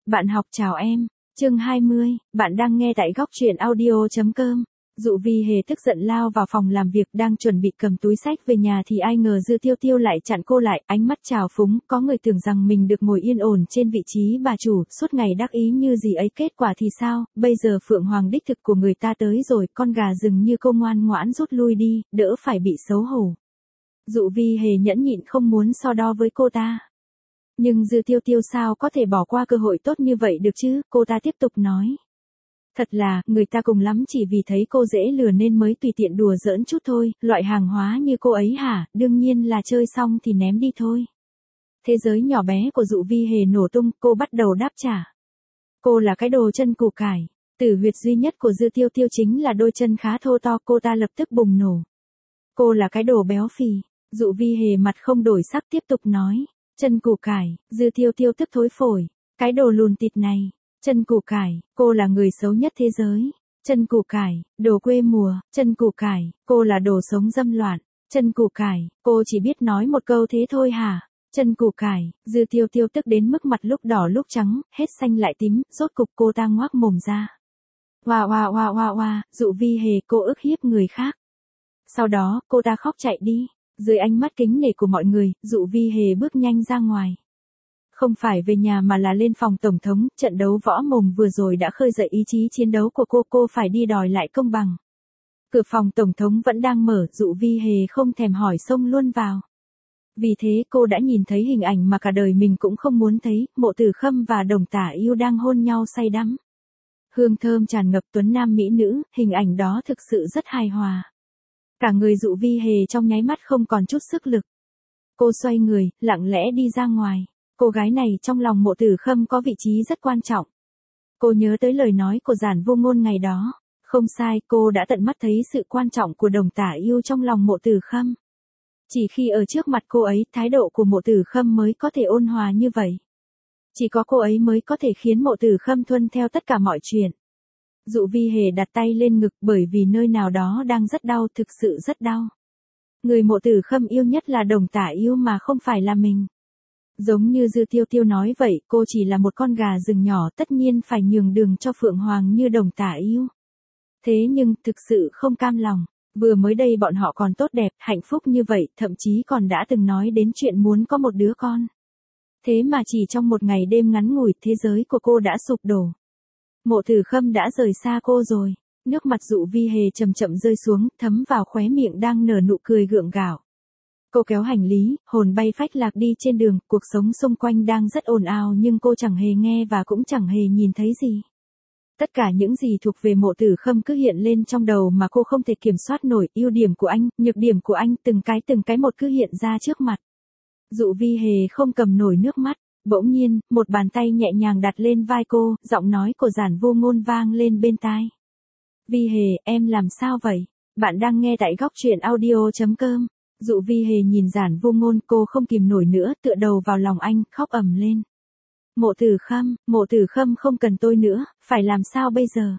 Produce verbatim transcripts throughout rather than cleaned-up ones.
Bạn học chào em. Chương hai mươi, bạn đang nghe tại góc truyện audio chấm com. Dụ Vi Hề tức giận lao vào phòng làm việc đang chuẩn bị cầm túi xách về nhà thì ai ngờ Dư Tiêu Tiêu lại chặn cô lại, ánh mắt trào phúng, có người tưởng rằng mình được ngồi yên ổn trên vị trí bà chủ, suốt ngày đắc ý như gì ấy, kết quả thì sao, bây giờ Phượng Hoàng đích thực của người ta tới rồi, con gà rừng như cô ngoan ngoãn rút lui đi, đỡ phải bị xấu hổ. Dụ Vi Hề nhẫn nhịn không muốn so đo với cô ta. Nhưng Dư Tiêu Tiêu sao có thể bỏ qua cơ hội tốt như vậy được chứ, cô ta tiếp tục nói. Thật là, người ta cùng lắm chỉ vì thấy cô dễ lừa nên mới tùy tiện đùa giỡn chút thôi, loại hàng hóa như cô ấy hả, đương nhiên là chơi xong thì ném đi thôi. Thế giới nhỏ bé của Dụ Vi Hề nổ tung, cô bắt đầu đáp trả. Cô là cái đồ chân củ cải, tử huyệt duy nhất của Dư Tiêu Tiêu chính là đôi chân khá thô to, cô ta lập tức bùng nổ. Cô là cái đồ béo phì, Dụ Vi Hề mặt không đổi sắc tiếp tục nói. Chân củ cải, Dư Tiêu Tiêu tức thối phổi. Cái đồ lùn tịt này. Chân củ cải, cô là người xấu nhất thế giới. Chân củ cải, đồ quê mùa. Chân củ cải, cô là đồ sống dâm loạn. Chân củ cải, cô chỉ biết nói một câu thế thôi hả? Chân củ cải, Dư Tiêu Tiêu tức đến mức mặt lúc đỏ lúc trắng, hết xanh lại tím, rốt cục cô ta ngoác mồm ra. Oa oa oa oa oa, Dụ Vi Hề, cô ức hiếp người khác. Sau đó, cô ta khóc chạy đi. Dưới ánh mắt kính nể của mọi người, Dụ Vi Hề bước nhanh ra ngoài. Không phải về nhà mà là lên phòng tổng thống, trận đấu võ mồm vừa rồi đã khơi dậy ý chí chiến đấu của cô, cô phải đi đòi lại công bằng. Cửa phòng tổng thống vẫn đang mở, Dụ Vi Hề không thèm hỏi xông luôn vào. Vì thế cô đã nhìn thấy hình ảnh mà cả đời mình cũng không muốn thấy, Mộ Tử Khâm và Đồng Tả Yêu đang hôn nhau say đắm. Hương thơm tràn ngập tuấn nam mỹ nữ, hình ảnh đó thực sự rất hài hòa. Cả người Dụ Vi Hề trong nháy mắt không còn chút sức lực. Cô xoay người, lặng lẽ đi ra ngoài. Cô gái này trong lòng Mộ Tử Khâm có vị trí rất quan trọng. Cô nhớ tới lời nói của Giản Vô Ngôn ngày đó. Không sai, cô đã tận mắt thấy sự quan trọng của Đồng Tả Yêu trong lòng Mộ Tử Khâm. Chỉ khi ở trước mặt cô ấy, thái độ của Mộ Tử Khâm mới có thể ôn hòa như vậy. Chỉ có cô ấy mới có thể khiến Mộ Tử Khâm tuân theo tất cả mọi chuyện. Dụ Vi Hề đặt tay lên ngực bởi vì nơi nào đó đang rất đau, thực sự rất đau. Người Mộ Tử Khâm yêu nhất là Đồng Tả Yêu mà không phải là mình. Giống như Dư Tiêu Tiêu nói vậy, cô chỉ là một con gà rừng nhỏ, tất nhiên phải nhường đường cho Phượng Hoàng như Đồng Tả Yêu. Thế nhưng, thực sự không cam lòng. Vừa mới đây bọn họ còn tốt đẹp, hạnh phúc như vậy, thậm chí còn đã từng nói đến chuyện muốn có một đứa con. Thế mà chỉ trong một ngày đêm ngắn ngủi, thế giới của cô đã sụp đổ. Mộ Tử Khâm đã rời xa cô rồi. Nước mặt Dụ Vi Hề chậm chậm rơi xuống, thấm vào khóe miệng đang nở nụ cười gượng gạo. Cô kéo hành lý, hồn bay phách lạc đi trên đường, cuộc sống xung quanh đang rất ồn ào nhưng cô chẳng hề nghe và cũng chẳng hề nhìn thấy gì. Tất cả những gì thuộc về Mộ Tử Khâm cứ hiện lên trong đầu mà cô không thể kiểm soát nổi, ưu điểm của anh, nhược điểm của anh, từng cái từng cái một cứ hiện ra trước mặt. Dụ Vi Hề không cầm nổi nước mắt. Bỗng nhiên, một bàn tay nhẹ nhàng đặt lên vai cô, giọng nói của Giản Vô Ngôn vang lên bên tai. Vi Hề, em làm sao vậy? Bạn đang nghe tại góc truyện audio chấm com. Dụ Vi Hề nhìn Giản Vô Ngôn, cô không kìm nổi nữa, tựa đầu vào lòng anh, khóc ầm lên. Mộ Tử Khâm, Mộ Tử Khâm không cần tôi nữa, phải làm sao bây giờ?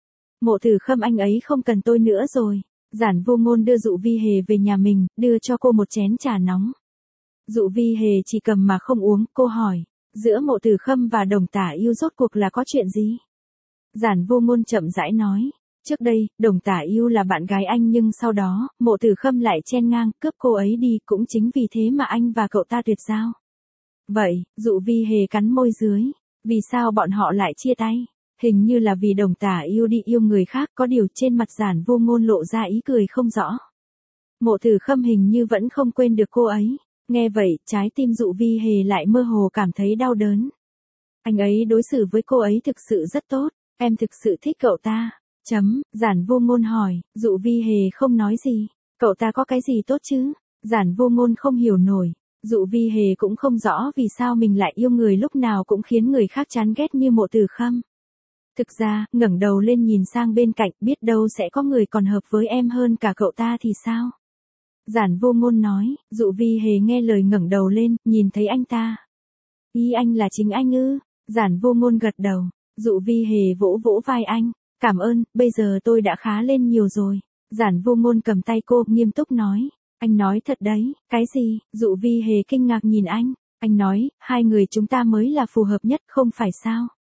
Mộ Tử Khâm anh ấy không cần tôi nữa rồi. Giản Vô Ngôn đưa Dụ Vi Hề về nhà mình, đưa cho cô một chén trà nóng. Dụ Vi Hề chỉ cầm mà không uống, cô hỏi, giữa Mộ Tử Khâm và Đồng Tả Yêu rốt cuộc là có chuyện gì? Giản Vô Ngôn chậm rãi nói, trước đây, Đồng Tả Yêu là bạn gái anh nhưng sau đó, Mộ Tử Khâm lại chen ngang, cướp cô ấy đi, cũng chính vì thế mà anh và cậu ta tuyệt giao. Vậy, Dụ Vi Hề cắn môi dưới, vì sao bọn họ lại chia tay? Hình như là vì Đồng Tả Yêu đi yêu người khác, có điều trên mặt Giản Vô Ngôn lộ ra ý cười không rõ. Mộ Tử Khâm hình như vẫn không quên được cô ấy. Nghe vậy, trái tim Dụ Vi Hề lại mơ hồ cảm thấy đau đớn. Anh ấy đối xử với cô ấy thực sự rất tốt, em thực sự thích cậu ta. Chấm, Giản Vô Ngôn hỏi, Dụ Vi Hề không nói gì. Cậu ta có cái gì tốt chứ? Giản Vô Ngôn không hiểu nổi. Dụ Vi Hề cũng không rõ vì sao mình lại yêu người lúc nào cũng khiến người khác chán ghét như Mộ Tử Khâm. Thực ra, ngẩng đầu lên nhìn sang bên cạnh, biết đâu sẽ có người còn hợp với em hơn cả cậu ta thì sao? Giản Vô Ngôn nói, Dụ Vi Hề nghe lời ngẩng đầu lên, nhìn thấy anh ta. Ý anh là chính anh ư? Giản Vô Ngôn gật đầu. Dụ Vi Hề vỗ vỗ vai anh. Cảm ơn, bây giờ tôi đã khá lên nhiều rồi. Giản Vô Ngôn cầm tay cô, nghiêm túc nói. Anh nói thật đấy, cái gì? Dụ Vi Hề kinh ngạc nhìn anh. Anh nói, hai người chúng ta mới là phù hợp nhất, không phải sao?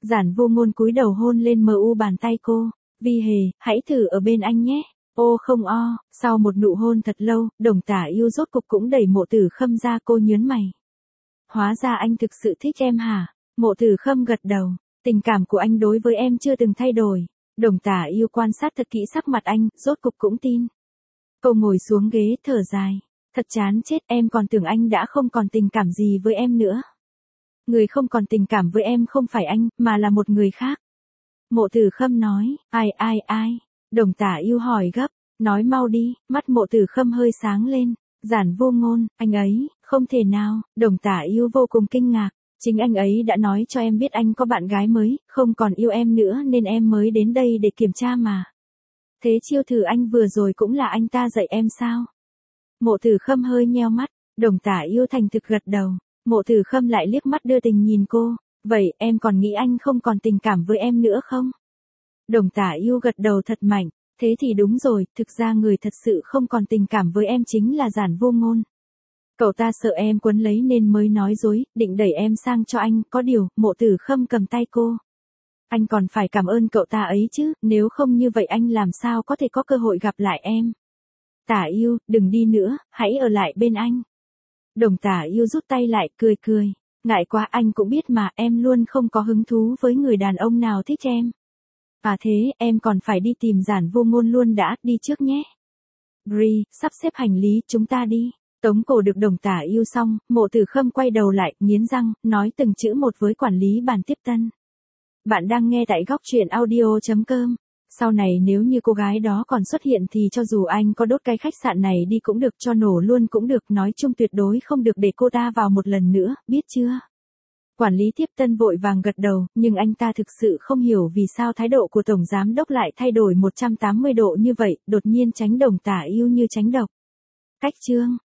Giản Vô Ngôn cúi đầu hôn lên mờ u bàn tay cô. Vi Hề, hãy thử ở bên anh nhé. Ô không o, sau một nụ hôn thật lâu, Đồng Tả Yêu rốt cục cũng đẩy Mộ Tử Khâm ra. Cô nhớn mày. Hóa ra anh thực sự thích em hả? Mộ Tử Khâm gật đầu. Tình cảm của anh đối với em chưa từng thay đổi. Đồng Tả Yêu quan sát thật kỹ sắc mặt anh, rốt cục cũng tin. Cô ngồi xuống ghế thở dài. Thật chán chết, em còn tưởng anh đã không còn tình cảm gì với em nữa. Người không còn tình cảm với em không phải anh, mà là một người khác. Mộ Tử Khâm nói, ai ai ai. Đồng Tả Yêu hỏi gấp, nói mau đi. Mắt Mộ Tử Khâm hơi sáng lên. Giản Vô Ngôn, anh ấy, không thể nào. Đồng Tả Yêu vô cùng kinh ngạc. Chính anh ấy đã nói cho em biết anh có bạn gái mới, không còn yêu em nữa nên em mới đến đây để kiểm tra mà. Thế chiêu thử anh vừa rồi cũng là anh ta dạy em sao? Mộ Tử Khâm hơi nheo mắt. Đồng Tả Yêu thành thực gật đầu. Mộ Tử Khâm lại liếc mắt đưa tình nhìn cô. Vậy em còn nghĩ anh không còn tình cảm với em nữa không? Đồng Tả Yêu gật đầu thật mạnh. Thế thì đúng rồi, thực ra người thật sự không còn tình cảm với em chính là Giản Vô Ngôn. Cậu ta sợ em quấn lấy nên mới nói dối, định đẩy em sang cho anh, có điều. Mộ Tử Khâm cầm tay cô. Anh còn phải cảm ơn cậu ta ấy chứ, nếu không như vậy anh làm sao có thể có cơ hội gặp lại em. Tả Yêu, đừng đi nữa, hãy ở lại bên anh. Đồng Tả Yêu rút tay lại, cười cười. Ngại quá, anh cũng biết mà, em luôn không có hứng thú với người đàn ông nào thích em. À thế, em còn phải đi tìm Giản Vô Ngôn luôn đã, đi trước nhé. Bri, sắp xếp hành lý, chúng ta đi. Tống cổ được Đồng Tả Yêu xong, Mộ Tử Khâm quay đầu lại, nghiến răng, nói từng chữ một với quản lý bàn tiếp tân. Bạn đang nghe tại góc truyện audio chấm com. Sau này nếu như cô gái đó còn xuất hiện thì cho dù anh có đốt cái khách sạn này đi cũng được, cho nổ luôn cũng được, nói chung tuyệt đối không được để cô ta vào một lần nữa, biết chưa? Quản lý tiếp tân vội vàng gật đầu, nhưng anh ta thực sự không hiểu vì sao thái độ của Tổng Giám Đốc lại thay đổi một trăm tám mươi độ như vậy, đột nhiên tránh Đồng Tả Yêu như tránh độc. Cách chương